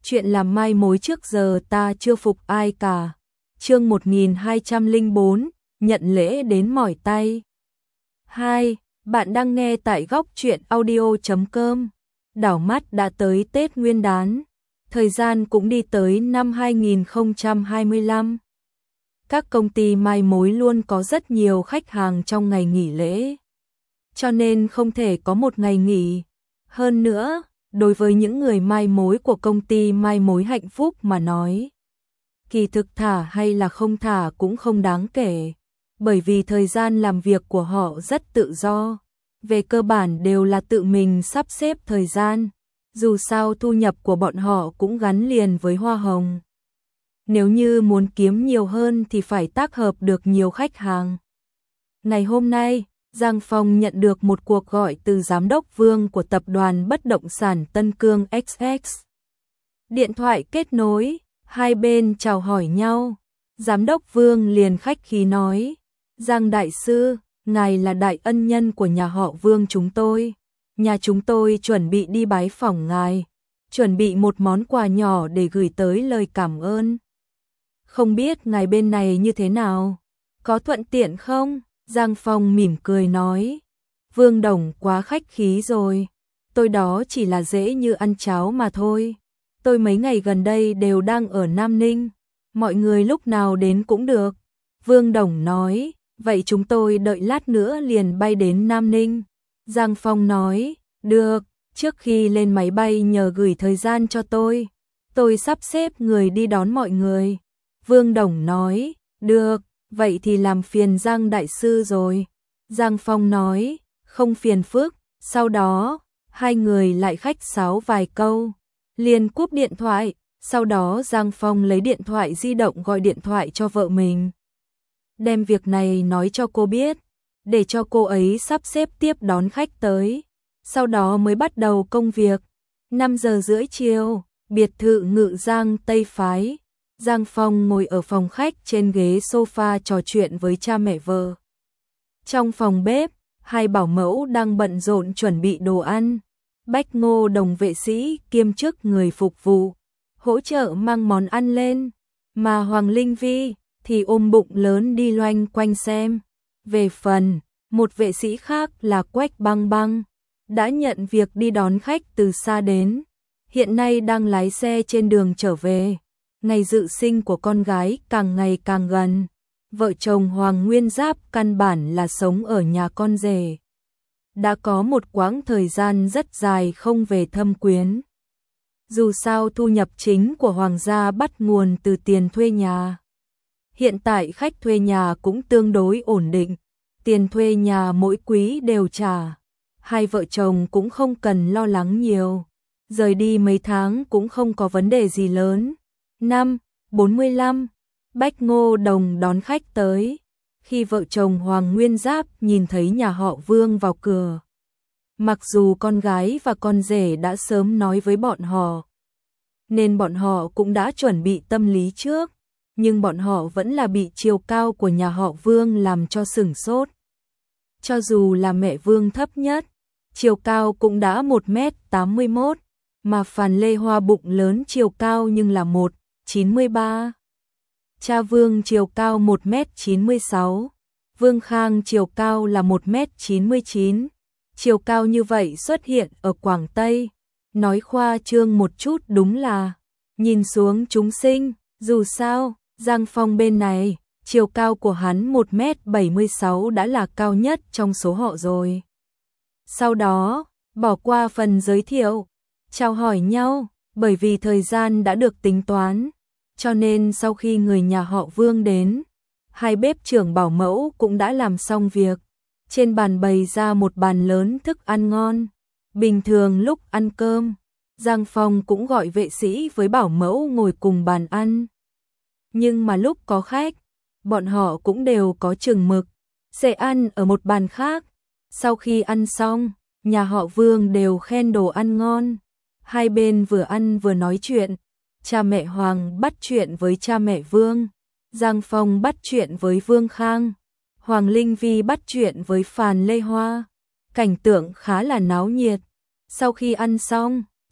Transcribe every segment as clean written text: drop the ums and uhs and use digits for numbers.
Chuyện làm mai mối trước giờ ta chưa phục ai cả. Chương 1204, nhận lễ đến mỏi tay. 2. Bạn đang nghe tại góc truyện audio.com. Đảo mắt đã tới Tết Nguyên đán. Thời gian cũng đi tới năm 2025. Các công ty mai mối luôn có rất nhiều khách hàng trong ngày nghỉ lễ. Cho nên không thể có một ngày nghỉ. Hơn nữa, đối với những người mai mối của công ty mai mối hạnh phúc mà nói, kỳ thực thả hay là không thả cũng không đáng kể, bởi vì thời gian làm việc của họ rất tự do. Về cơ bản đều là tự mình sắp xếp thời gian, dù sao thu nhập của bọn họ cũng gắn liền với hoa hồng. Nếu như muốn kiếm nhiều hơn thì phải tác hợp được nhiều khách hàng. Ngày hôm nay, Giang Phong nhận được một cuộc gọi từ giám đốc Vương của tập đoàn bất động sản Tân Cương XX. Điện thoại kết nối, hai bên chào hỏi nhau. Giám đốc Vương liền khách khí nói: "Giang đại sư, ngài là đại ân nhân của nhà họ Vương chúng tôi. Nhà chúng tôi chuẩn bị đi bái phỏng ngài, chuẩn bị một món quà nhỏ để gửi tới lời cảm ơn. Không biết ngài bên này như thế nào? Có thuận tiện không?" Giang Phong mỉm cười nói: "Vương Đồng quá khách khí rồi, tôi đó chỉ là dễ như ăn cháo mà thôi. Tôi mấy ngày gần đây đều đang ở Nam Ninh, mọi người lúc nào đến cũng được." Vương Đồng nói: "Vậy chúng tôi đợi lát nữa liền bay đến Nam Ninh." Giang Phong nói: "Được, trước khi lên máy bay nhờ gửi thời gian cho tôi sắp xếp người đi đón mọi người." Vương Đồng nói: "Được, vậy thì làm phiền Giang đại sư rồi." Giang Phong nói: "Không phiền phức." Sau đó, hai người lại khách sáo vài câu, liền cúp điện thoại. Sau đó Giang Phong lấy điện thoại di động gọi điện thoại cho vợ mình, đem việc này nói cho cô biết, để cho cô ấy sắp xếp tiếp đón khách tới. Sau đó mới bắt đầu công việc. 5 giờ rưỡi chiều, biệt thự Ngự Giang Tây Phái. Giang Phong ngồi ở phòng khách trên ghế sofa trò chuyện với cha mẹ vợ. Trong phòng bếp, hai bảo mẫu đang bận rộn chuẩn bị đồ ăn. Bách Ngô Đồng vệ sĩ kiêm chức người phục vụ, hỗ trợ mang món ăn lên, mà Hoàng Linh Vi thì ôm bụng lớn đi loanh quanh xem. Về phần một vệ sĩ khác là Quách Băng Băng, đã nhận việc đi đón khách từ xa đến, hiện nay đang lái xe trên đường trở về. Ngày dự sinh của con gái càng ngày càng gần, vợ chồng Hoàng Nguyên Giáp căn bản là sống ở nhà con rể. Đã có một quãng thời gian rất dài không về thăm quyến. Dù sao thu nhập chính của Hoàng gia bắt nguồn từ tiền thuê nhà. Hiện tại khách thuê nhà cũng tương đối ổn định, tiền thuê nhà mỗi quý đều trả. Hai vợ chồng cũng không cần lo lắng nhiều, rời đi mấy tháng cũng không có vấn đề gì lớn. 5:45, Bách Ngô Đồng đón khách tới. Khi vợ chồng Hoàng Nguyên Giáp nhìn thấy nhà họ Vương vào cửa, mặc dù con gái và con rể đã sớm nói với bọn họ, nên bọn họ cũng đã chuẩn bị tâm lý trước, nhưng bọn họ vẫn là bị chiều cao của nhà họ Vương làm cho sửng sốt. Cho dù là mẹ Vương thấp nhất, chiều cao cũng đã 1m81, mà Phàn Lê Hoa bụng lớn chiều cao nhưng là 1m93. Cha Vương chiều cao 1m96, Vương Khang chiều cao là 1m99. Chiều cao như vậy xuất hiện ở Quảng Tây, nói khoa trương một chút đúng là nhìn xuống chúng sinh. Dù sao, Giang Phong bên này, chiều cao của hắn 1m76 đã là cao nhất trong số họ rồi. Sau đó, bỏ qua phần giới thiệu, chào hỏi nhau, bởi vì thời gian đã được tính toán, cho nên sau khi người nhà họ Vương đến, hai bếp trưởng bảo mẫu cũng đã làm xong việc. Trên bàn bày ra một bàn lớn thức ăn ngon. Bình thường lúc ăn cơm, Giang Phong cũng gọi vệ sĩ với bảo mẫu ngồi cùng bàn ăn. Nhưng mà lúc có khách, bọn họ cũng đều có chừng mực, sẽ ăn ở một bàn khác. Sau khi ăn xong, nhà họ Vương đều khen đồ ăn ngon. Hai bên vừa ăn vừa nói chuyện. Cha mẹ Hoàng bắt chuyện với cha mẹ Vương, Giang Phong bắt chuyện với Vương Khang, Hoàng Linh Vi bắt chuyện với Phàn Lê Hoa. Cảnh tượng khá là náo nhiệt. Sau khi ăn xong,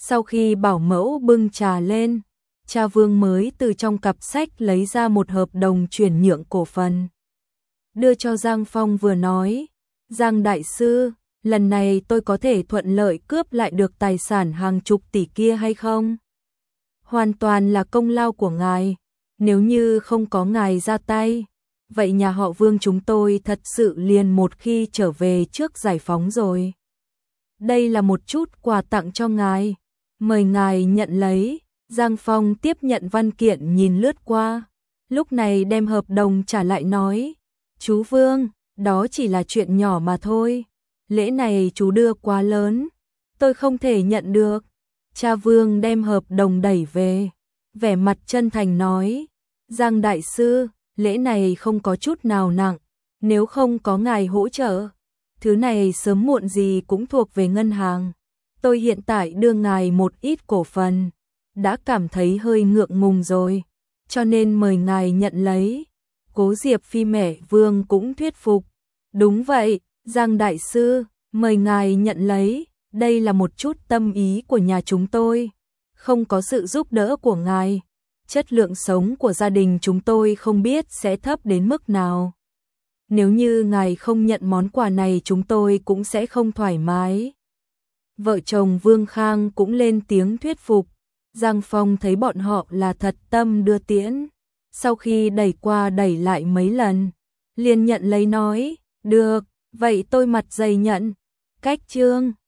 Sau khi bảo mẫu bưng trà lên, cha Vương mới từ trong cặp sách lấy ra một hợp đồng chuyển nhượng cổ phần. Đưa cho Giang Phong vừa nói, Giang đại sư, lần này tôi có thể thuận lợi cướp lại được tài sản hàng chục tỷ kia hay không? Hoàn toàn là công lao của ngài, nếu như không có ngài ra tay, vậy nhà họ Vương chúng tôi thật sự liền một khi trở về trước giải phóng rồi. Đây là một chút quà tặng cho ngài, mời ngài nhận lấy. Giang Phong tiếp nhận văn kiện nhìn lướt qua, lúc này đem hợp đồng trả lại nói, chú Vương, đó chỉ là chuyện nhỏ mà thôi, lễ này chú đưa quá lớn, tôi không thể nhận được. Cha Vương đem hợp đồng đẩy về, vẻ mặt chân thành nói, Giang đại sư, lễ này không có chút nào nặng, nếu không có ngài hỗ trợ, thứ này sớm muộn gì cũng thuộc về ngân hàng. Tôi hiện tại đưa ngài một ít cổ phần, đã cảm thấy hơi ngượng ngùng rồi, cho nên mời ngài nhận lấy. Cố Diệp Phi mẹ Vương cũng thuyết phục. Đúng vậy, Giang đại sư, mời ngài nhận lấy, đây là một chút tâm ý của nhà chúng tôi. Không có sự giúp đỡ của ngài, chất lượng sống của gia đình chúng tôi không biết sẽ thấp đến mức nào. Nếu như ngài không nhận món quà này chúng tôi cũng sẽ không thoải mái. Vợ chồng Vương Khang cũng lên tiếng thuyết phục. Giang Phong thấy bọn họ là thật tâm đưa tiễn. Sau khi đẩy qua đẩy lại mấy lần, liền nhận lấy nói, được, vậy tôi mặt dày nhận. Cách chương